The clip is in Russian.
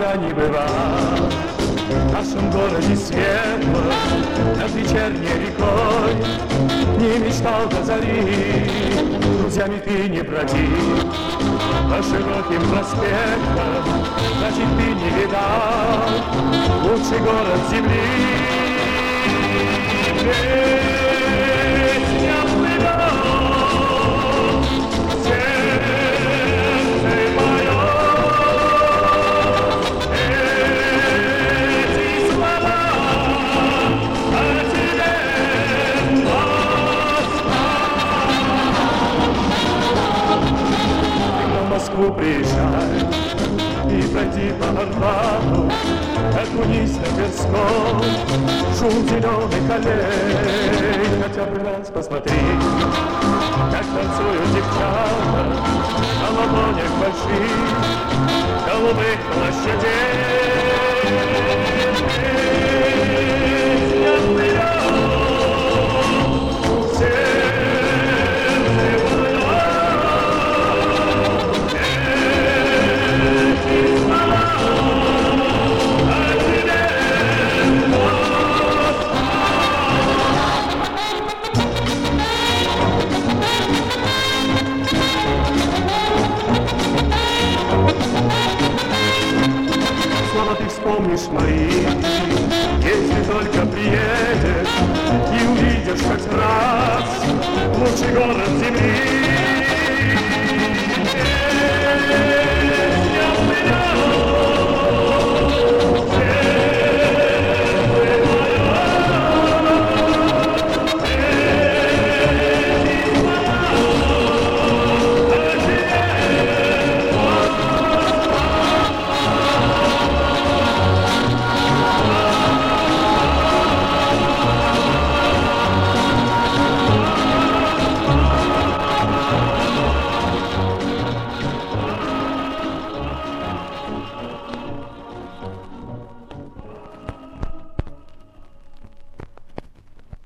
никогда не бывал. В нашем городе светло, над вечерней рекой, не мечтал до зари, друзьями ты не броди. По широким проспектам, значит, ты не видал лучший город земли. Песня плывет, сердце мое, эти слова о тебе в Москву приезжай и пройди по Арбату, окунись на Тверском, шум зеленых аллей. Хотя бы раз посмотри, как танцуют девчата на ладонях больших голубых площадей. Песня плывет, сердце мое, эти слова о тебе. Снова ты вспомнишь мои, если только приедешь и увидишь хоть раз лучший город земли.